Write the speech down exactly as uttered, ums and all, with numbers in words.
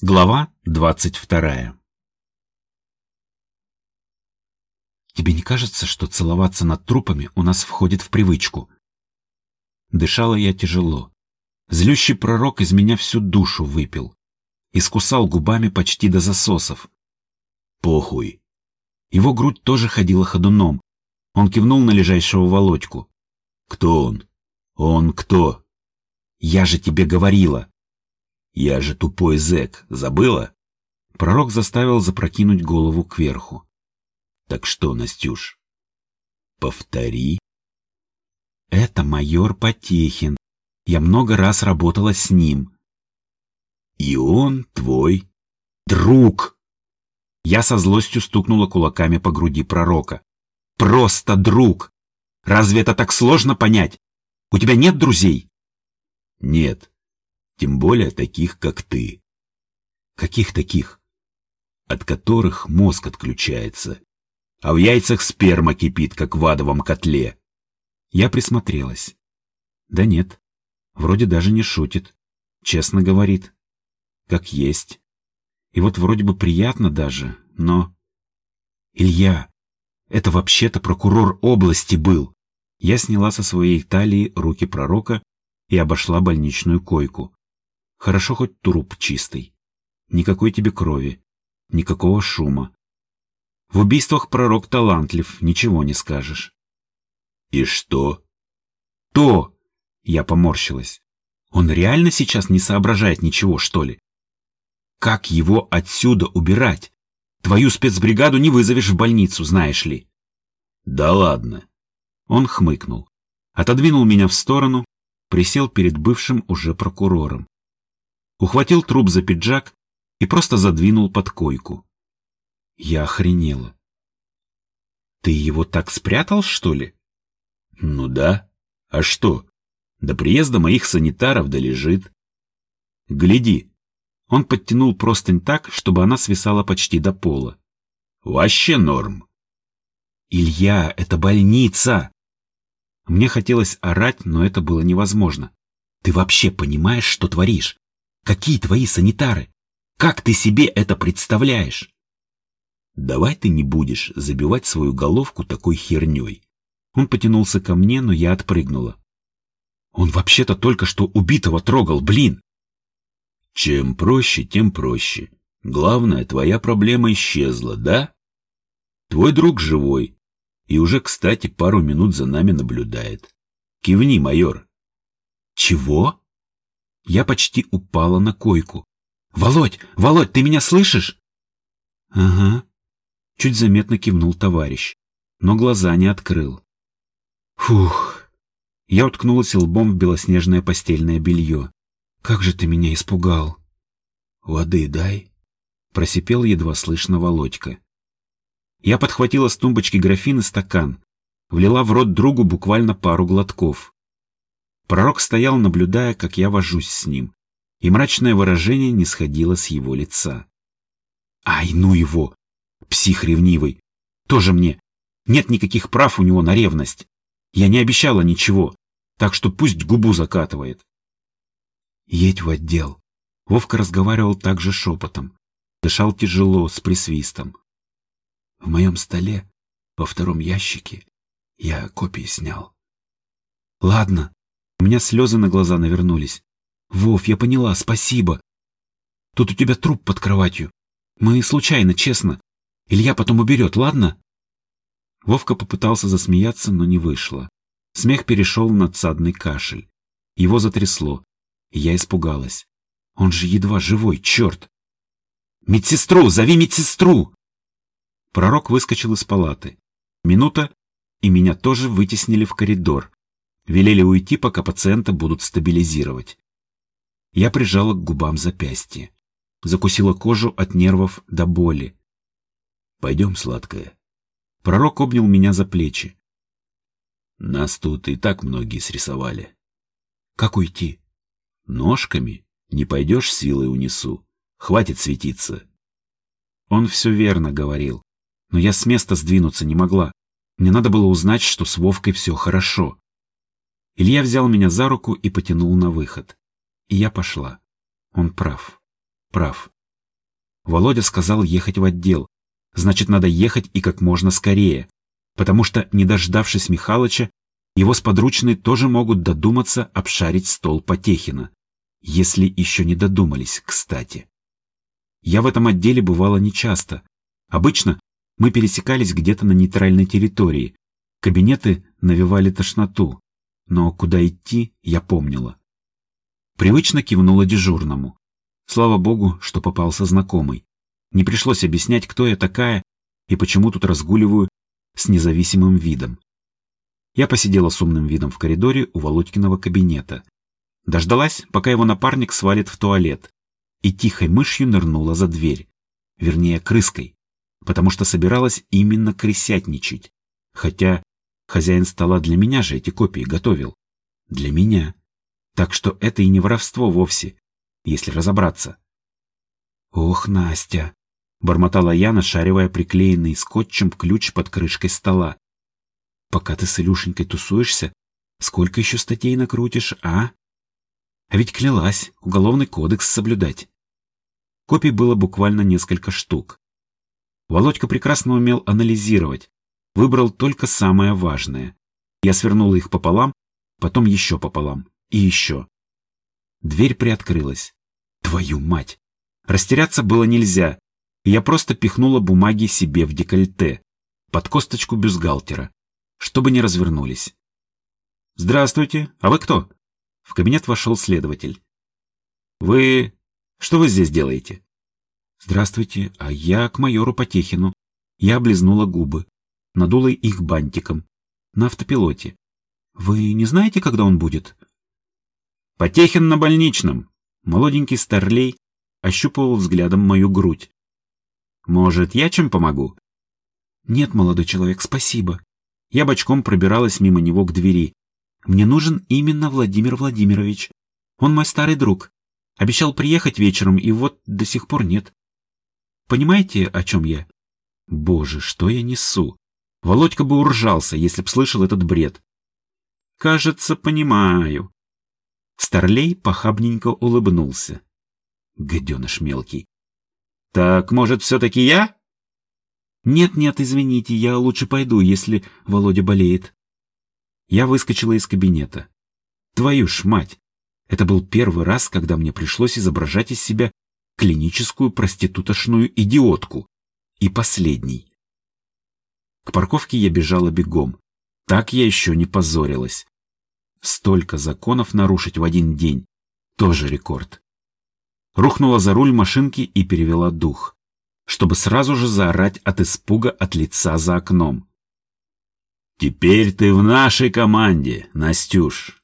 Глава двадцать вторая. Тебе не кажется, что целоваться над трупами у нас входит в привычку? Дышала я тяжело. Злющий пророк из меня всю душу выпил. Искусал губами почти до засосов. Похуй. Его грудь тоже ходила ходуном. Он кивнул на лежащего Володьку. Кто он? Он кто? Я же тебе говорила. Я же тупой зэк, забыла? Пророк заставил запрокинуть голову кверху. Так что, Настюш? Повтори. Это майор Потехин. Я много раз работала с ним. И он твой друг. Я со злостью стукнула кулаками по груди пророка. Просто друг. Разве это так сложно понять? У тебя нет друзей? Нет. Тем более таких, как ты. Каких таких? От которых мозг отключается, а в яйцах сперма кипит, как в адовом котле. Я присмотрелась. Да нет, вроде даже не шутит. Честно говорит. Как есть. И вот вроде бы приятно даже, но... Илья, это вообще-то прокурор области был. Я сняла со своей талии руки пророка и обошла больничную койку. Хорошо хоть труп чистый. Никакой тебе крови. Никакого шума. В убийствах пророк талантлив, ничего не скажешь. И что? То! Я поморщилась. Он реально сейчас не соображает ничего, что ли? Как его отсюда убирать? Твою спецбригаду не вызовешь в больницу, знаешь ли. Да ладно. Он хмыкнул. Отодвинул меня в сторону, присел перед бывшим уже прокурором. Ухватил труп за пиджак и просто задвинул под койку. Я охренела. Ты его так спрятал, что ли? Ну да. А что? До приезда моих санитаров долежит. Гляди. Он подтянул простынь так, чтобы она свисала почти до пола. Вообще норм. Илья, это больница. Мне хотелось орать, но это было невозможно. Ты вообще понимаешь, что творишь? Какие твои санитары? Как ты себе это представляешь? Давай ты не будешь забивать свою головку такой херней. Он потянулся ко мне, но я отпрыгнула. Он вообще-то только что убитого трогал, блин. Чем проще, тем проще. Главное, твоя проблема исчезла, да? Твой друг живой. И уже, кстати, пару минут за нами наблюдает. Кивни, майор. Чего? Я почти упала на койку. «Володь! Володь, ты меня слышишь?» «Ага», — чуть заметно кивнул товарищ, но глаза не открыл. «Фух!» Я уткнулась лбом в белоснежное постельное белье. «Как же ты меня испугал!» «Воды дай!» — просипел едва слышно Володька. Я подхватила с тумбочки графин и стакан, влила в рот другу буквально пару глотков. Пророк стоял, наблюдая, как я вожусь с ним, и мрачное выражение не сходило с его лица. Ай, ну его! Псих ревнивый! Тоже мне! Нет никаких прав у него на ревность! Я не обещала ничего, так что пусть губу закатывает. Едь в отдел. Вовка разговаривал также шепотом, дышал тяжело, с присвистом. В моем столе, во втором ящике, я копии снял. Ладно. У меня слезы на глаза навернулись. Вов, я поняла, спасибо. Тут у тебя труп под кроватью. Мы случайно, честно. Илья потом уберет, ладно? Вовка попытался засмеяться, но не вышло. Смех перешел в надсадный кашель. Его затрясло, и я испугалась. Он же едва живой, черт! Медсестру! Зови медсестру! Пророк выскочил из палаты. Минута, и меня тоже вытеснили в коридор. Велели уйти, пока пациента будут стабилизировать. Я прижала к губам запястье. Закусила кожу от нервов до боли. «Пойдем, сладкая». Пророк обнял меня за плечи. «Нас тут и так многие срисовали». «Как уйти?» «Ножками. Не пойдешь, силой унесу. Хватит светиться». Он все верно говорил. Но я с места сдвинуться не могла. Мне надо было узнать, что с Вовкой все хорошо. Илья взял меня за руку и потянул на выход. И я пошла. Он прав. Прав. Володя сказал ехать в отдел. Значит, надо ехать и как можно скорее, потому что, не дождавшись Михалыча, его сподручные тоже могут додуматься обшарить стол Потехина. Если еще не додумались, кстати. Я в этом отделе бывала нечасто. Обычно мы пересекались где-то на нейтральной территории. Кабинеты навевали тошноту, но куда идти, я помнила. Привычно кивнула дежурному. Слава богу, что попался знакомый. Не пришлось объяснять, кто я такая и почему тут разгуливаю с независимым видом. Я посидела с умным видом в коридоре у Володькиного кабинета. Дождалась, пока его напарник свалит в туалет, и тихой мышью нырнула за дверь. Вернее, крыской, потому что собиралась именно крысятничать. Хотя хозяин стола для меня же эти копии готовил. Для меня. Так что это и не воровство вовсе, если разобраться. «Ох, Настя!» — бормотала я, нашаривая приклеенный скотчем ключ под крышкой стола. «Пока ты с Илюшенькой тусуешься, сколько еще статей накрутишь, а? А ведь клялась уголовный кодекс соблюдать». Копий было буквально несколько штук. Володька прекрасно умел анализировать, выбрал только самое важное. Я свернула их пополам, потом еще пополам и еще. Дверь приоткрылась. Твою мать! Растеряться было нельзя, и я просто пихнула бумаги себе в декольте, под косточку бюстгальтера, чтобы не развернулись. «Здравствуйте, а вы кто?» В кабинет вошел следователь. «Вы... что вы здесь делаете?» «Здравствуйте, а я к майору Потехину». Я облизнула губы, надула их бантиком, на автопилоте. «Вы не знаете, когда он будет?» «Потехин на больничном». Молоденький старлей ощупывал взглядом мою грудь. «Может, я чем помогу?» «Нет, молодой человек, спасибо». Я бочком пробиралась мимо него к двери. «Мне нужен именно Владимир Владимирович. Он мой старый друг. Обещал приехать вечером, и вот до сих пор нет. Понимаете, о чем я?» Боже, что я несу? Володька бы уржался, если б слышал этот бред. «Кажется, понимаю». Старлей похабненько улыбнулся. Гаденыш мелкий. «Так, может, все-таки я?» «Нет-нет, извините, я лучше пойду, если Володя болеет». Я выскочила из кабинета. Твою ж мать! Это был первый раз, когда мне пришлось изображать из себя клиническую проститутошную идиотку. И последний. К парковке я бежала бегом. Так я еще не позорилась. Столько законов нарушить в один день. Тоже рекорд. Рухнула за руль машинки и перевела дух, чтобы сразу же заорать от испуга от лица за окном. «Теперь ты в нашей команде, Настюш!»